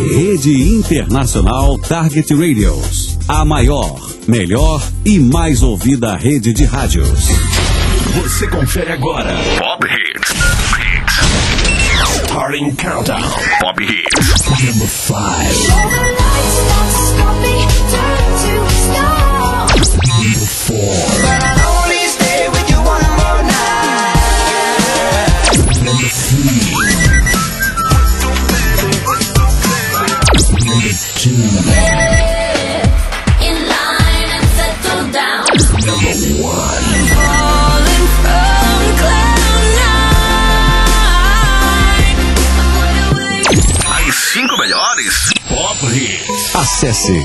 Rede Internacional Target Radios. A maior, melhor e mais ouvida rede de rádios. Você confere agora Pop Hits. Starting Countdown. Pop Hits. Number 5. Number 4. Number 3. Number 2. In line and settle down. Number 1. Falling from cloud nine. As 5 melhores Pop Hits. Acesse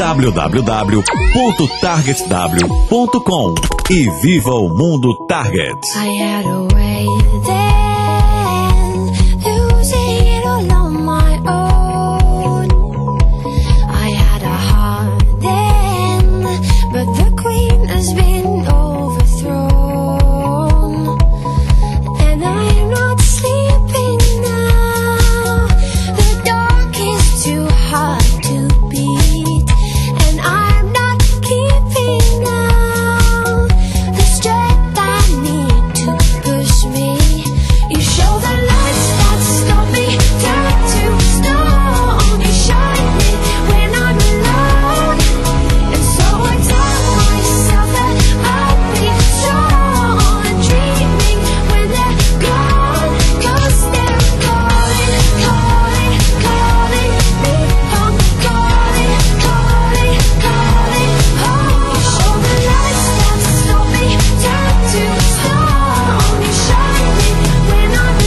www.targetw.com e viva o mundo Target. I had a way then, losing it all on my own. I had a heart then, but the queen has been overthrown. And I'm not sleeping now, the dark is too hard to beat. And I'm not keeping now the strength I need to push me. You show the lights that stop me, turn to stone. You shine me when I'm alone. And so I tell myself that I'll be strong and dreaming when they're gone. 'Cause they're calling, calling, calling me home. Calling, calling, calling home. You show the lights that stop me, turn to stone. You shine me when I'm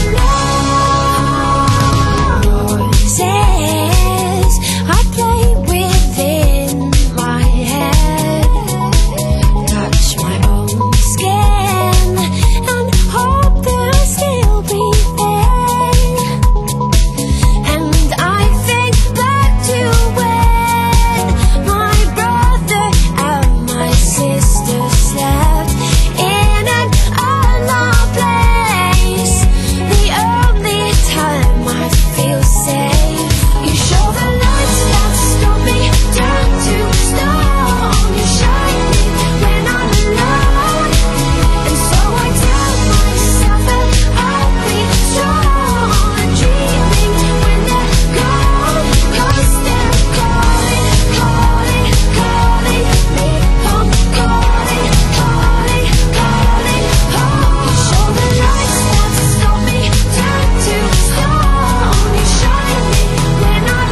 alone. Voices I play within my head, touch my own skin and hope they'll still be there. And I think back to when my brother and my sister slept in an unknown place. The only time I feel safe. You show the lights that stop me, turn to stone. You shine me when I'm alone. And so I tell myself that I'll be strong and dreaming when they're gone. 'Cause they're calling, calling, calling me home. Calling, calling, calling home. You show the lights that stop me, turn to stone. You shine me when I'm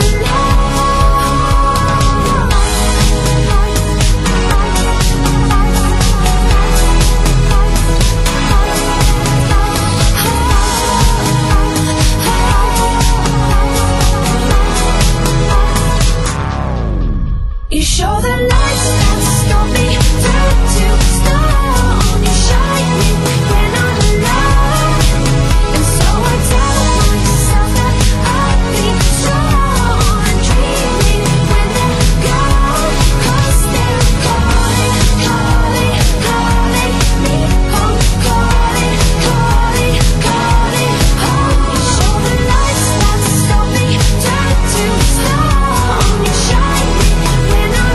You show the lights that stop me, turn to stone. You shine me when I'm alone. And so I tell myself that I'll be strong and dreaming when they're gone. 'Cause they're calling, calling, calling me home. Calling, calling, calling home. You show the lights that stop me, turn to stone. You shine me when I'm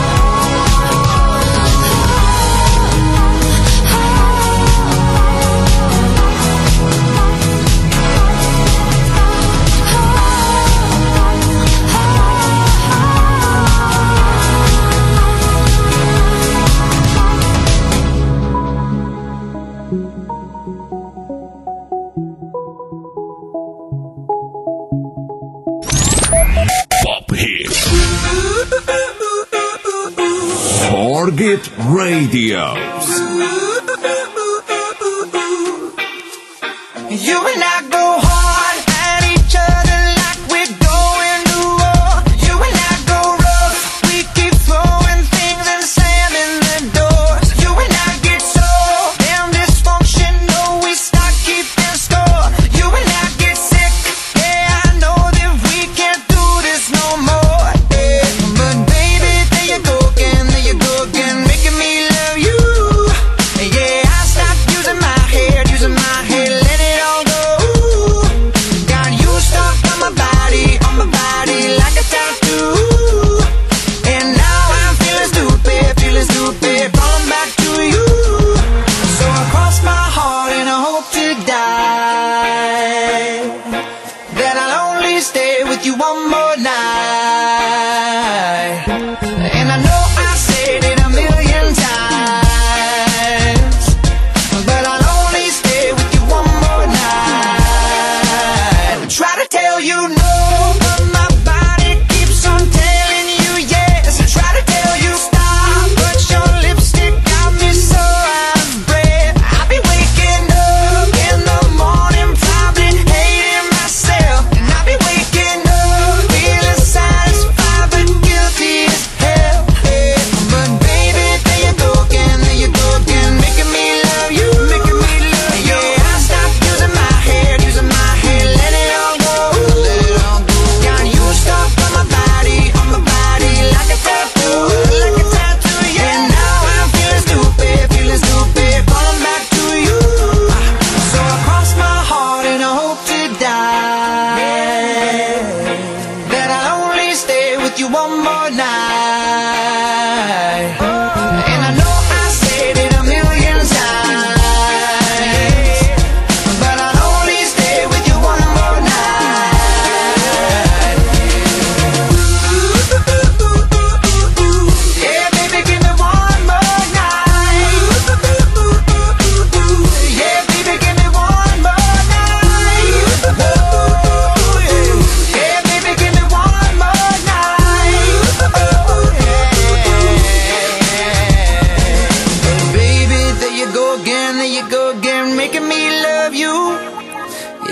Pop Hits. Target Radios. You and I go hard at each other like we're going to war. You and I go rough, we keep throwing things and slamming the doors. You and I get so damn dysfunctional, we start keeping score. You and I get sick, yeah, I know that we can't do this no more. Yeah. But baby, there you go again, making me love you. Yeah, I stopped using my head, let it all go.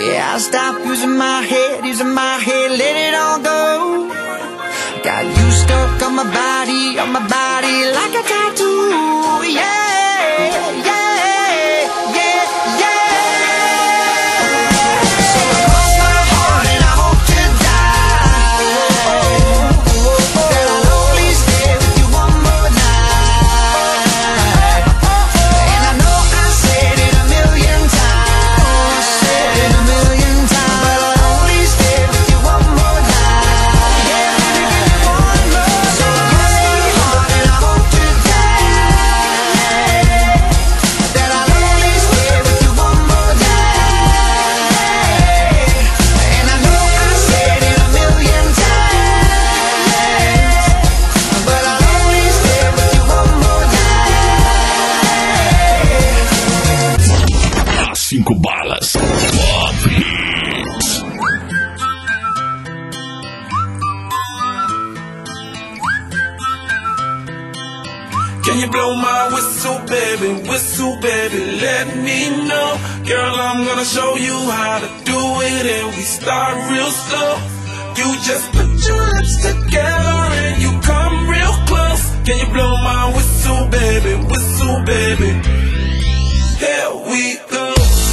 Yeah, I stopped using my head, let it all go. Got you stuck on my body like a tattoo. Yeah, yeah, yeah, yeah. So I cross my heart and I hope to die that I'll only stay with you one more night. And I know I said it a million times, but I'll only stay with you one more night. Yeah, baby, give me one more. So I cross my heart and I hope to die that I'll only stay with you one more night. And I know I said it a million times, but I'll only stay with you one more night. As 5 balas. Pop Hits. Can you blow my whistle, baby, let me know. Girl, I'm gonna show you how to do it, and we start real slow. You just put your lips together and you come real close. Can you blow my whistle, baby, here we go.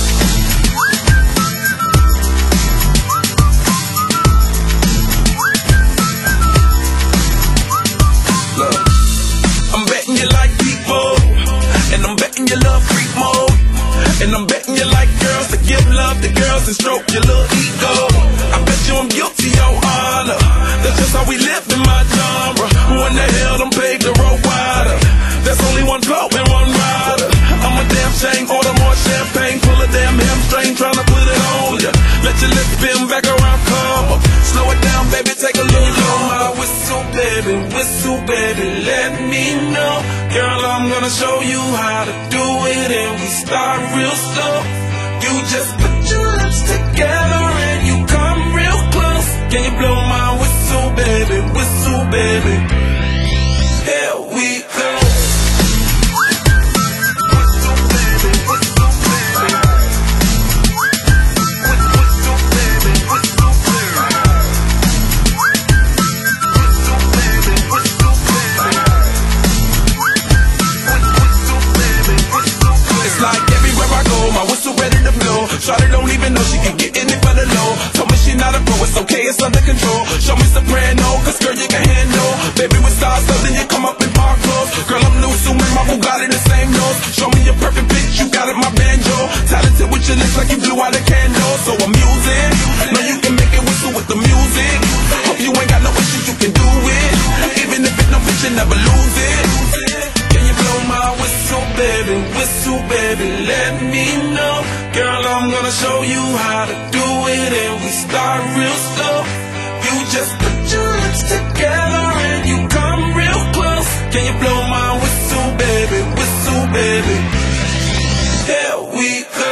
Look, I'm betting you like people, and I'm betting you love freak mode, and I'm betting you like girls to give love to girls and stroke your little ego. I bet you I'm guilty, your honor. That's just how we live in my genre. Who in the hell done paved the road wider? There's only one blow and one rider. I'm a damn shame, order more champagne, pull a damn hamstring, tryna put it on ya. Let your lips spin back around, come up. Slow it down, baby, take a little blow my whistle, baby, let me know. Girl, I'm gonna show you how to do it, and we start real slow. You just put your lips together and you come real close. Can you blow my whistle, baby, here we go. It's like everywhere I go, my whistle ready to blow. Shawty don't even know she can get in it for the low. Told me she not a pro, it's okay, it's under control. Show me soprano, cause girl you can handle. Baby with stars, then you come up in park clothes. Girl I'm new, so my Bugatti the same nose. Show me your perfect pitch, you got it, my banjo. Talented with your lips like you blew out a candle. So I'm using, know you can make it whistle with the music. Hope you ain't got no issues, you can do it. Even if it no bitch, you never lose it. Can you blow my whistle, baby, let me know. Girl, I'm gonna show you how to do it, and we start real slow. You just put your lips together and you come real close. Can you blow my whistle, baby, here we go.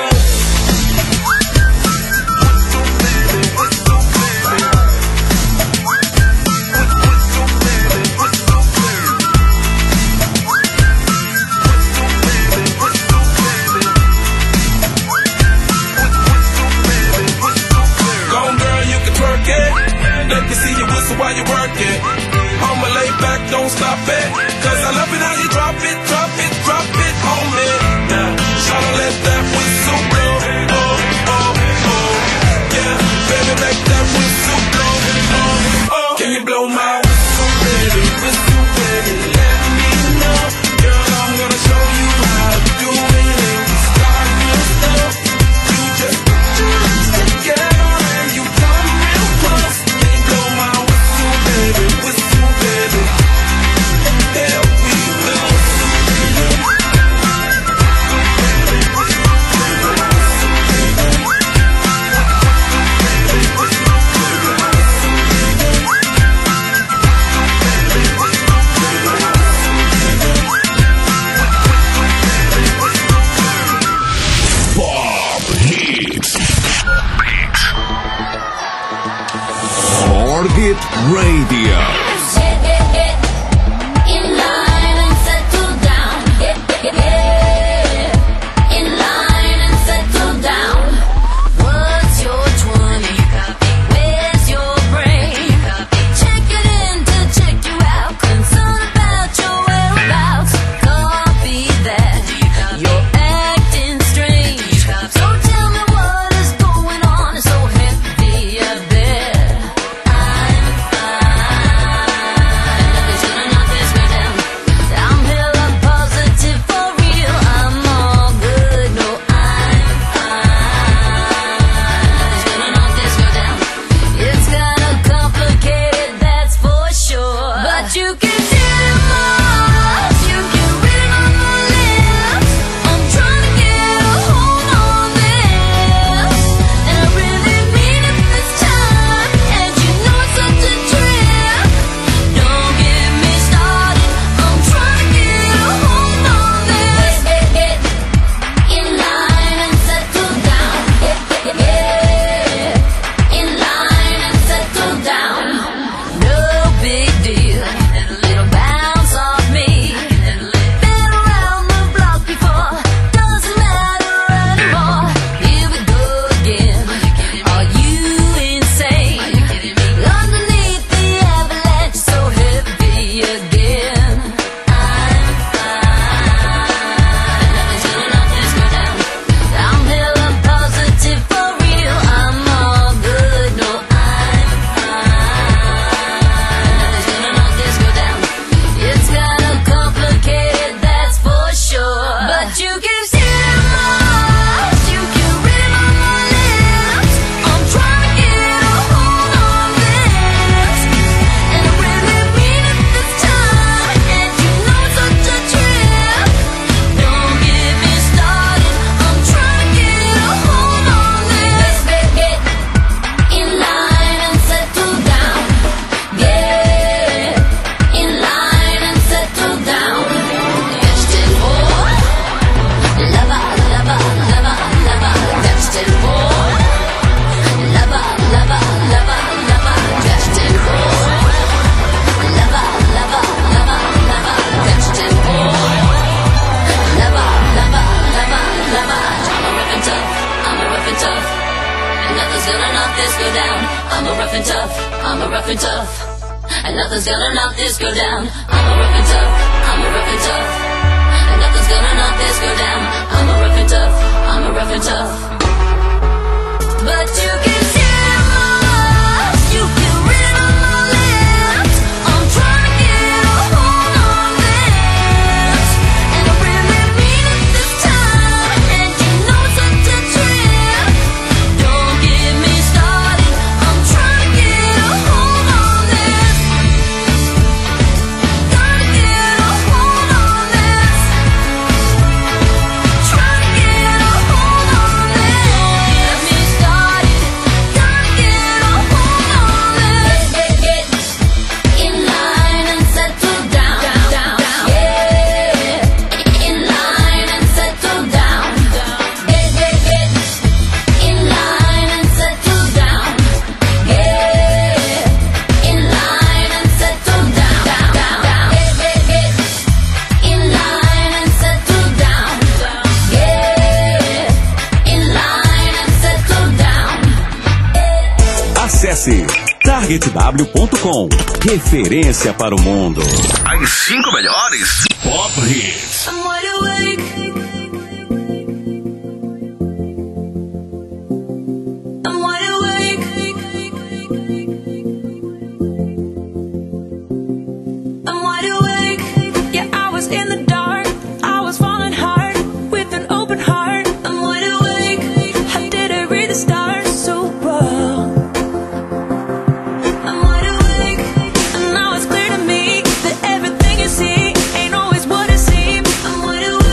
Let me see you whistle while you work it. I'ma lay back, don't stop it. Cause I love it how you drop it on me. Now, tryna let that whistle blow. Oh, oh, oh. Yeah, baby, make that whistle blow. Oh, oh. Can you blow my whistle, baby, let me know. Girl, I'm gonna show you how to do it, and we start real slow. You just put your lips together and you come real close. Blow my whistle, baby, here we go. Pop Hits. Target Radio. In line and settle down. In line and settle down. What's your lover, lover, lover, Justin Boy. Lover, lover, lover, lover, Justin Boy. Lover, lover, lover, lover, I'm a rough and tough, I'm a rough and tough. And nothing's gonna knock this girl down. I'm a rough and tough, I'm a rough and tough. And nothing's gonna knock this girl down. I'm a rough and tough, I'm a rough and tough. And nothing's gonna knock this girl down. I'm a rough and tough, I'm a rough and tough. But you can share my love, you can read on my lips. I'm trying to get a hold on this, and I really mean it this time. And you know it's such a trip. Don't get me started. I'm trying to get a hold on this. Gotta get a hold on this. Trying to get a hold on this. Don't get me started. Gotta get a hold on this. Get in line and settle down. Yeah. In line and settle down. Get in line and settle down. Yeah. In line and settle down. Get in line and settle down. Yeah. In line and settle down. Acesse targetw.com. Referência para o mundo. As 5 melhores Pop Hits. I'm wide awake. I'm wide awake. I'm wide awake. Yeah, I was in the dark. I was falling hard with an open heart. I'm wide awake. How did I read the stars so well? I'm wide awake, and now it's clear to me that everything you see ain't always what it seems. I'm wide awake.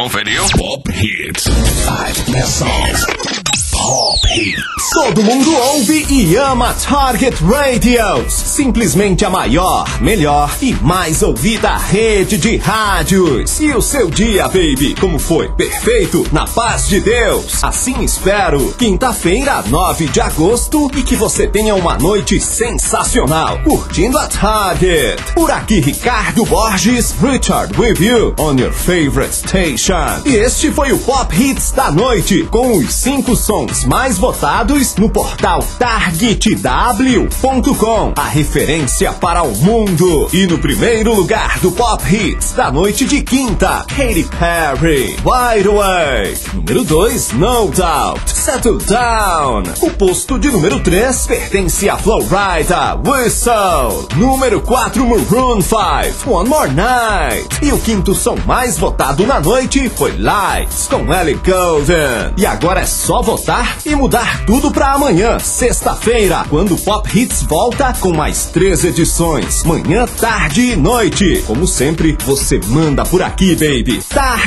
conferiu? Pop Hits. 5 best songs. Pop Hits. Todo mundo ouve e ama Target Radios. Simplesmente a maior, melhor e mais ouvida rede de rádios. E o seu dia, baby, como foi? Perfeito? Na paz de Deus. Assim espero. Quinta-feira, 9 de agosto, e que você tenha uma noite sensacional, curtindo a Target. Por aqui, Ricardo Borges, Richard with you on your favorite station. E este foi o Pop Hits da noite, com os 5 sons mais votados no portal targetw.com, a referência para o mundo. E no primeiro lugar do Pop Hits da noite de quinta, Katy Perry, Wide Awake. Número 2, No Doubt, Settle Down. O posto de número 3 pertence a Flowrider, Whistle. Número 4, Maroon 5, One More Night. E o quinto som mais votado na noite foi Lights, com Ellie Goulding. E agora é só votar e mudar tudo pra amanhã, sexta-feira, quando o Pop Hits volta com mais 3 edições, manhã, tarde e noite. Como sempre, você manda por aqui, baby.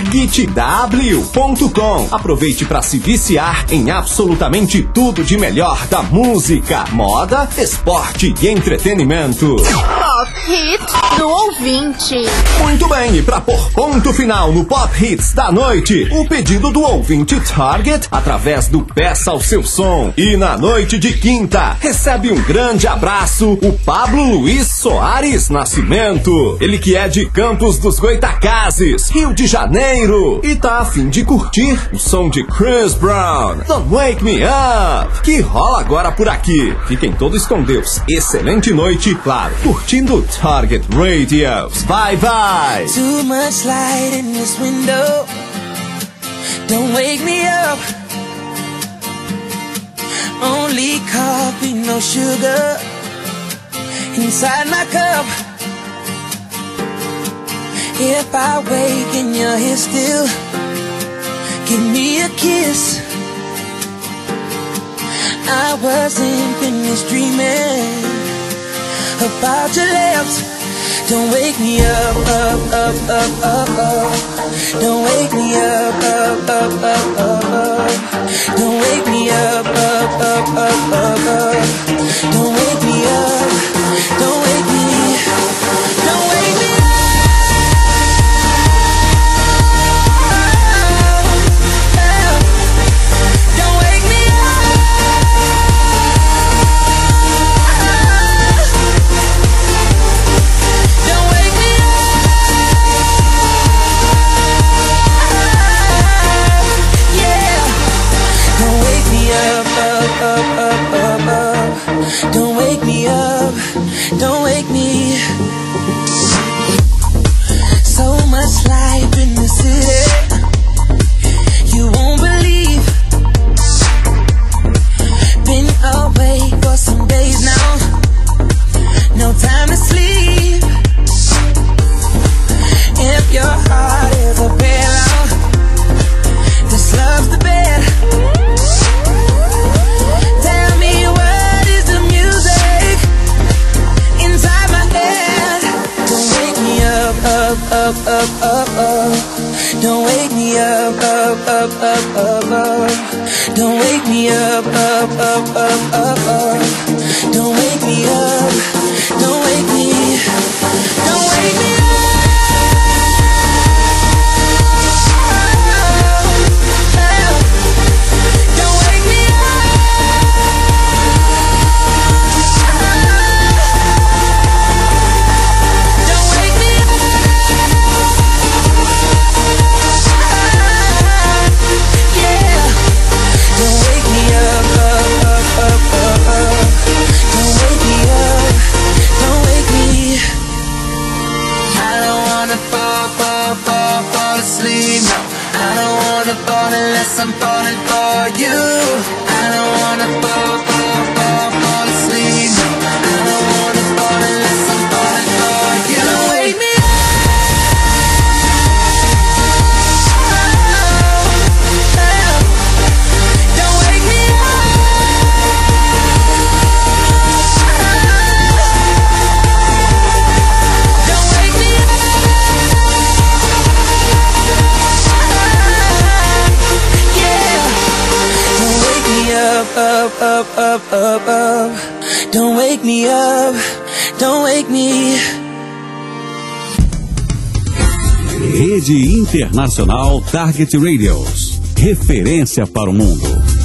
targetw.com. Aproveite para se viciar em absolutamente tudo de melhor da música, moda, esporte e entretenimento. Pop Hits do ouvinte. Muito bem, e para pôr ponto final no Pop Hits da noite, o pedido do ouvinte Target através do Peça ao Seu Som. E na noite de quinta, recebe um grande abraço o Pablo Luiz Soares Nascimento. Ele que é de Campos dos Goitacazes, Rio de Janeiro, e tá a fim de curtir o som de Chris Brown, Don't Wake Me Up, que rola agora por aqui. Fiquem todos com Deus. Excelente noite, claro, curtindo Target Radios. Bye, bye. Too much light in this window. Don't wake me up. Only coffee, no sugar inside my cup. If I wake and you're here still, give me a kiss. I wasn't finished dreaming about your lips. Don't wake me up, up, up, up, up, up. Don't wake me up, up, up, up, up, up. Don't wake me up, up, up, up, up, up. Don't wake me up, don't wake me, don't wake me up. Don't wake me Don't wake me up, don't wake me. So much life in the city, you won't believe. Been away for some days now, no time to sleep. If your heart is a pillow, this love's the bed. Tell me what is the music inside my head. Don't wake me up, up, up, up, up, up. Don't wake me up, up, up, up, up, up. Don't wake me up, up, up, up, up, up. Don't wake me up, don't wake me, don't wake me up. Unless I'm falling for you, I don't wanna fall asleep. I don't wanna fall unless I'm falling for you. Don't wake me up. Don't wake me up. Don't wake me up. up, up, up, up. Don't wake me up, don't wake me. Rede Internacional Target Radios. Referência para o mundo.